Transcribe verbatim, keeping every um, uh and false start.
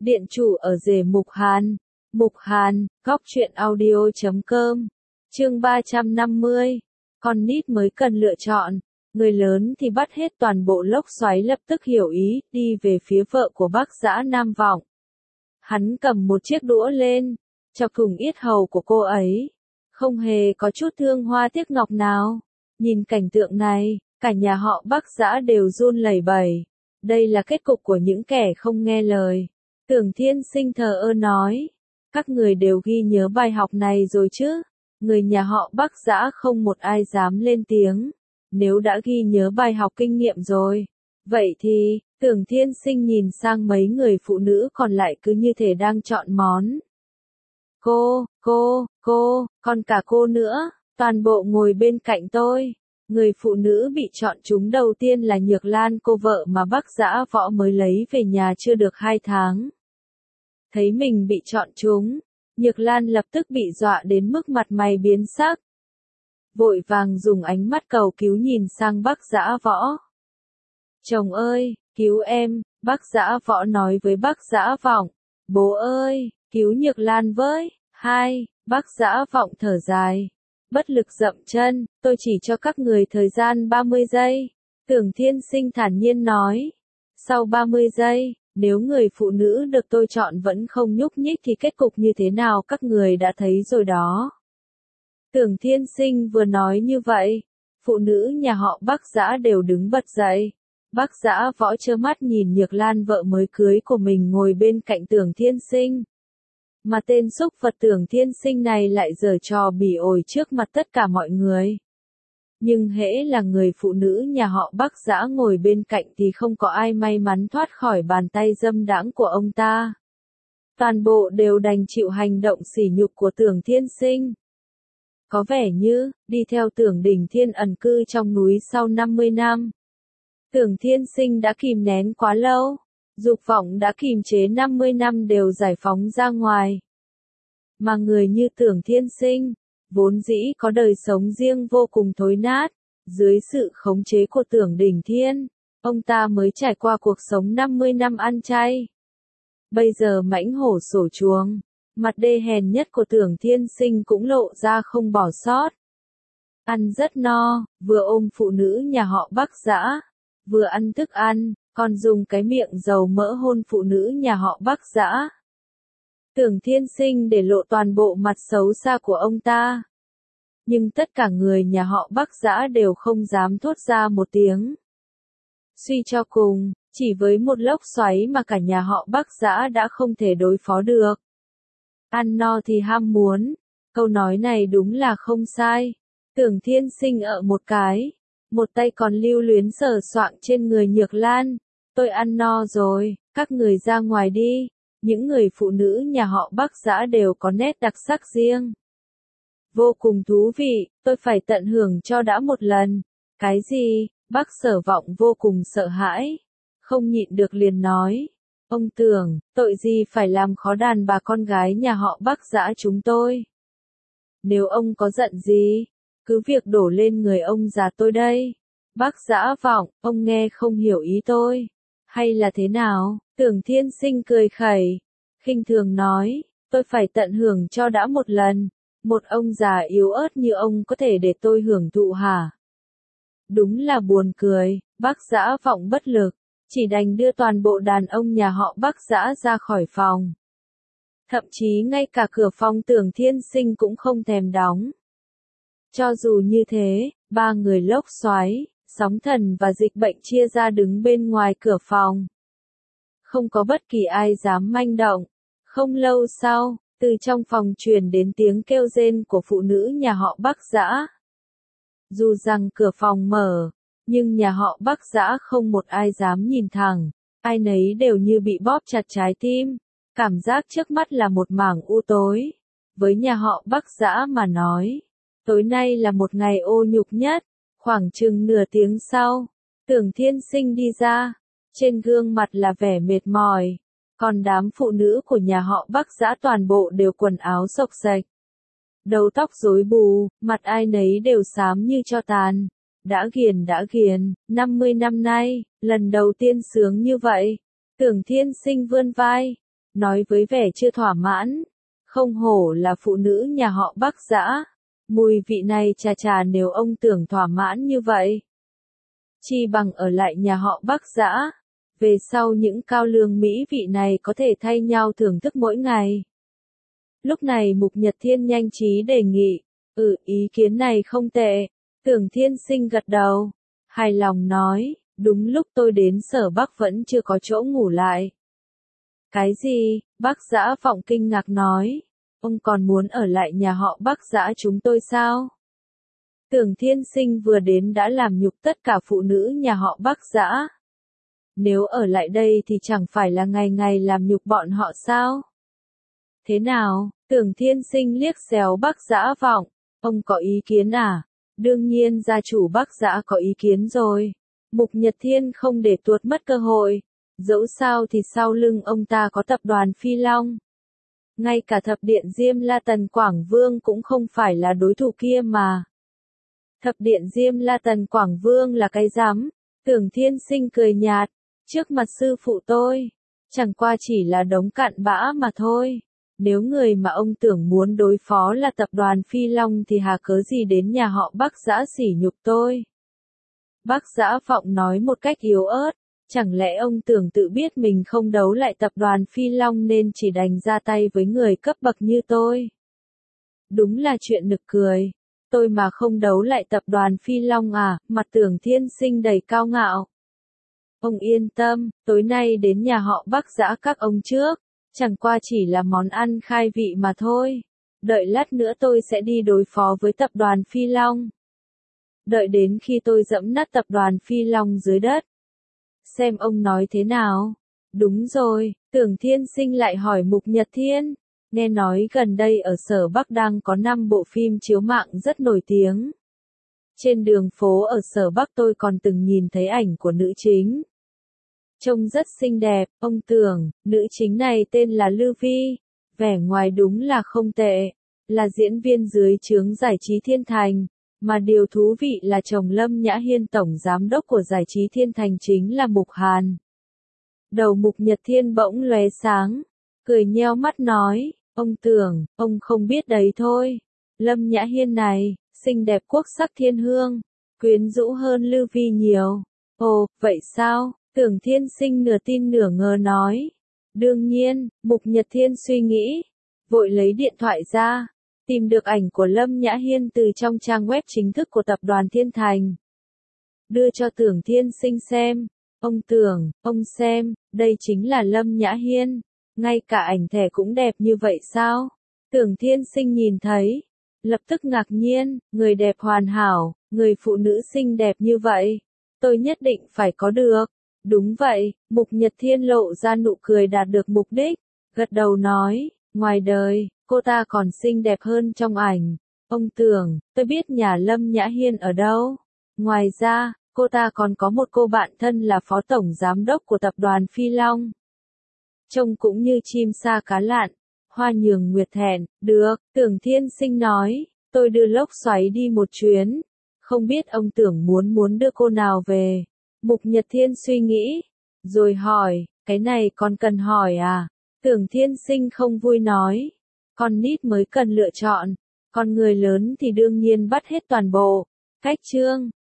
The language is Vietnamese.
Điện chủ ở rể Mục Hàn. Mục Hàn, góc truyện audio chấm com. Chương ba trăm năm mươi. Con nít mới cần lựa chọn. Người lớn thì bắt hết toàn bộ lốc xoáy lập tức hiểu ý, đi về phía vợ của bác Dã Nam Vọng. Hắn cầm một chiếc đũa lên, chọc thủng yết hầu của cô ấy. Không hề có chút thương hoa tiếc ngọc nào. Nhìn cảnh tượng này, cả nhà họ Bác Dã đều run lẩy bẩy. Đây là kết cục của những kẻ không nghe lời. Tưởng Thiên Sinh thờ ơ nói. Các người đều ghi nhớ bài học này rồi chứ? Người nhà họ Bác Dã không một ai dám lên tiếng. Nếu đã ghi nhớ bài học kinh nghiệm rồi. Vậy thì, Tưởng Thiên Sinh nhìn sang mấy người phụ nữ còn lại cứ như thể đang chọn món. Cô, cô, cô, còn cả cô nữa, toàn bộ ngồi bên cạnh tôi. Người phụ nữ bị chọn trúng đầu tiên là Nhược Lan, cô vợ mà Bác Dã Võ mới lấy về nhà chưa được hai tháng. Thấy mình bị chọn trúng, Nhược Lan lập tức bị dọa đến mức mặt mày biến sắc. Vội vàng dùng ánh mắt cầu cứu nhìn sang Bác Dã Võ. Chồng ơi, cứu em, Bác Dã Võ nói với Bác Dã Vọng. Bố ơi, cứu Nhược Lan với. Hai, Bác Dã Vọng thở dài. Bất lực dậm chân, tôi chỉ cho các người thời gian ba mươi giây. Tưởng Thiên Sinh thản nhiên nói. Sau ba mươi giây, nếu người phụ nữ được tôi chọn vẫn không nhúc nhích thì kết cục như thế nào các người đã thấy rồi đó. Tưởng Thiên Sinh vừa nói như vậy, phụ nữ nhà họ Bác Dã đều đứng bật dậy. Bác Dã Võ trơ mắt nhìn Nhược Lan vợ mới cưới của mình ngồi bên cạnh Tưởng Thiên Sinh. Mà tên xúc vật Tưởng Thiên Sinh này lại giở trò bỉ ổi trước mặt tất cả mọi người. Nhưng hễ là người phụ nữ nhà họ Bác Dã ngồi bên cạnh thì không có ai may mắn thoát khỏi bàn tay dâm đãng của ông ta. Toàn bộ đều đành chịu hành động sỉ nhục của Tưởng Thiên Sinh. Có vẻ như, đi theo Tưởng Đình Thiên ẩn cư trong núi sau năm mươi năm. Tưởng Thiên Sinh đã kìm nén quá lâu. Dục vọng đã kìm chế năm mươi năm đều giải phóng ra ngoài. Mà người như Tưởng Thiên Sinh, vốn dĩ có đời sống riêng vô cùng thối nát, dưới sự khống chế của Tưởng Đình Thiên, ông ta mới trải qua cuộc sống năm mươi năm ăn chay. Bây giờ mãnh hổ sổ chuồng, mặt đê hèn nhất của Tưởng Thiên Sinh cũng lộ ra không bỏ sót. Ăn rất no, vừa ôm phụ nữ nhà họ Bác Dã, vừa ăn thức ăn, còn dùng cái miệng dầu mỡ hôn phụ nữ nhà họ Bác Dã. Tưởng Thiên Sinh để lộ toàn bộ mặt xấu xa của ông ta. Nhưng tất cả người nhà họ Bác Dã đều không dám thốt ra một tiếng. Suy cho cùng, chỉ với một lốc xoáy mà cả nhà họ Bác Dã đã không thể đối phó được. Ăn no thì ham muốn, câu nói này đúng là không sai. Tưởng Thiên Sinh ở một cái, một tay còn lưu luyến sờ soạng trên người Nhược Lan. Tôi ăn no rồi, các người ra ngoài đi. Những người phụ nữ nhà họ Bác Dã đều có nét đặc sắc riêng. Vô cùng thú vị, tôi phải tận hưởng cho đã một lần. Cái gì? Bác Sở Vọng vô cùng sợ hãi. Không nhịn được liền nói. Ông Tưởng, tội gì phải làm khó đàn bà con gái nhà họ Bác Dã chúng tôi. Nếu ông có giận gì, cứ việc đổ lên người ông già tôi đây. Bác Dã Vọng, ông nghe không hiểu ý tôi. Hay là thế nào? Tưởng Thiên Sinh cười khẩy, khinh thường nói, tôi phải tận hưởng cho đã một lần. Một ông già yếu ớt như ông có thể để tôi hưởng thụ hả? Đúng là buồn cười. Bác Dã Vọng bất lực, chỉ đành đưa toàn bộ đàn ông nhà họ Bác Dã ra khỏi phòng. Thậm chí ngay cả cửa phòng Tưởng Thiên Sinh cũng không thèm đóng. Cho dù như thế, ba người lốc xoáy, sóng thần và dịch bệnh chia ra đứng bên ngoài cửa phòng. Không có bất kỳ ai dám manh động. Không lâu sau, từ trong phòng truyền đến tiếng kêu rên của phụ nữ nhà họ Bác Dã. Dù rằng cửa phòng mở, nhưng nhà họ Bác Dã không một ai dám nhìn thẳng. Ai nấy đều như bị bóp chặt trái tim. Cảm giác trước mắt là một mảng u tối. Với nhà họ Bác Dã mà nói, tối nay là một ngày ô nhục nhất. Khoảng chừng nửa tiếng sau, Tưởng Thiên Sinh đi ra. Trên gương mặt là vẻ mệt mỏi. Còn đám phụ nữ của nhà họ Bác Dã toàn bộ đều quần áo xộc xệch. Đầu tóc rối bù, mặt ai nấy đều xám như tro tàn. Đã ghiền đã ghiền, năm mươi năm nay, lần đầu tiên sướng như vậy. Tưởng Thiên Sinh vươn vai, nói với vẻ chưa thỏa mãn. Không hổ là phụ nữ nhà họ Bắc Dã. Mùi vị này chà chà, nếu ông Tưởng thỏa mãn như vậy, chi bằng ở lại nhà họ Bắc Dã. Về sau những cao lương mỹ vị này có thể thay nhau thưởng thức mỗi ngày. Lúc này Mục Nhật Thiên nhanh trí đề nghị. Ừ, ý kiến này không tệ. Tưởng Thiên Sinh gật đầu, hài lòng nói, đúng lúc tôi đến Sở Bắc vẫn chưa có chỗ ngủ lại. Cái gì? Bắc Dã Vọng kinh ngạc nói. Ông còn muốn ở lại nhà họ Bắc Dã chúng tôi sao? Tưởng Thiên Sinh vừa đến đã làm nhục tất cả phụ nữ nhà họ Bắc Dã. Nếu ở lại đây thì chẳng phải là ngày ngày làm nhục bọn họ sao? Thế nào? Tưởng Thiên Sinh liếc xéo Bắc Dã Vọng. Ông có ý kiến à? Đương nhiên gia chủ Bắc Dã có ý kiến rồi. Mục Nhật Thiên không để tuột mất cơ hội. Dẫu sao thì sau lưng ông ta có tập đoàn Phi Long. Ngay cả thập điện Diêm La Tần Quảng Vương cũng không phải là đối thủ kia mà. Thập điện Diêm La Tần Quảng Vương là cái rắm? Tưởng Thiên Sinh cười nhạt. Trước mặt sư phụ tôi, chẳng qua chỉ là đống cặn bã mà thôi. Nếu người mà ông Tưởng muốn đối phó là tập đoàn Phi Long thì hà cớ gì đến nhà họ Bắc Dã sỉ nhục tôi? Bắc Dã Vọng nói một cách yếu ớt. Chẳng lẽ ông Tưởng tự biết mình không đấu lại tập đoàn Phi Long nên chỉ đành ra tay với người cấp bậc như tôi? Đúng là chuyện nực cười. Tôi mà không đấu lại tập đoàn Phi Long à? Mặt Tưởng Thiên Sinh đầy cao ngạo. Ông yên tâm, tối nay đến nhà họ Bắc Dã các ông trước. Chẳng qua chỉ là món ăn khai vị mà thôi. Đợi lát nữa tôi sẽ đi đối phó với tập đoàn Phi Long. Đợi đến khi tôi dẫm nát tập đoàn Phi Long dưới đất. Xem ông nói thế nào? Đúng rồi, Tưởng Thiên Sinh lại hỏi Mục Nhật Thiên. Nghe nói gần đây ở Sở Bắc đang có năm bộ phim chiếu mạng rất nổi tiếng. Trên đường phố ở Sở Bắc tôi còn từng nhìn thấy ảnh của nữ chính. Trông rất xinh đẹp, ông Tưởng, nữ chính này tên là Lưu Vi. Vẻ ngoài đúng là không tệ. Là diễn viên dưới trướng giải trí Thiên Thành. Mà điều thú vị là chồng Lâm Nhã Hiên tổng giám đốc của giải trí Thiên Thành chính là Mục Hàn. Đầu Mục Nhật Thiên bỗng lóe sáng, cười nheo mắt nói, ông Tưởng, ông không biết đấy thôi. Lâm Nhã Hiên này, xinh đẹp quốc sắc thiên hương, quyến rũ hơn Lưu Vi nhiều. Ồ, vậy sao? Tưởng Thiên Sinh nửa tin nửa ngờ nói. Đương nhiên, Mục Nhật Thiên suy nghĩ, vội lấy điện thoại ra. Tìm được ảnh của Lâm Nhã Hiên từ trong trang web chính thức của tập đoàn Thiên Thành. Đưa cho Tưởng Thiên Sinh xem. Ông Tưởng, ông xem, đây chính là Lâm Nhã Hiên. Ngay cả ảnh thẻ cũng đẹp như vậy sao? Tưởng Thiên Sinh nhìn thấy. Lập tức ngạc nhiên, người đẹp hoàn hảo, người phụ nữ xinh đẹp như vậy. Tôi nhất định phải có được. Đúng vậy, Mục Nhật Thiên lộ ra nụ cười đạt được mục đích. Gật đầu nói, ngoài đời, cô ta còn xinh đẹp hơn trong ảnh. Ông Tưởng, tôi biết nhà Lâm Nhã Hiên ở đâu. Ngoài ra, cô ta còn có một cô bạn thân là phó tổng giám đốc của tập đoàn Phi Long. Trông cũng như chim sa cá lặn. Hoa Nhường Nguyệt thẹn, được, Tưởng Thiên Sinh nói, tôi đưa lốc xoáy đi một chuyến. Không biết ông Tưởng muốn muốn đưa cô nào về. Mục Nhật Thiên suy nghĩ, rồi hỏi, cái này còn cần hỏi à? Tưởng Thiên Sinh không vui nói, con nít mới cần lựa chọn, còn người lớn thì đương nhiên bắt hết toàn bộ. Cách chương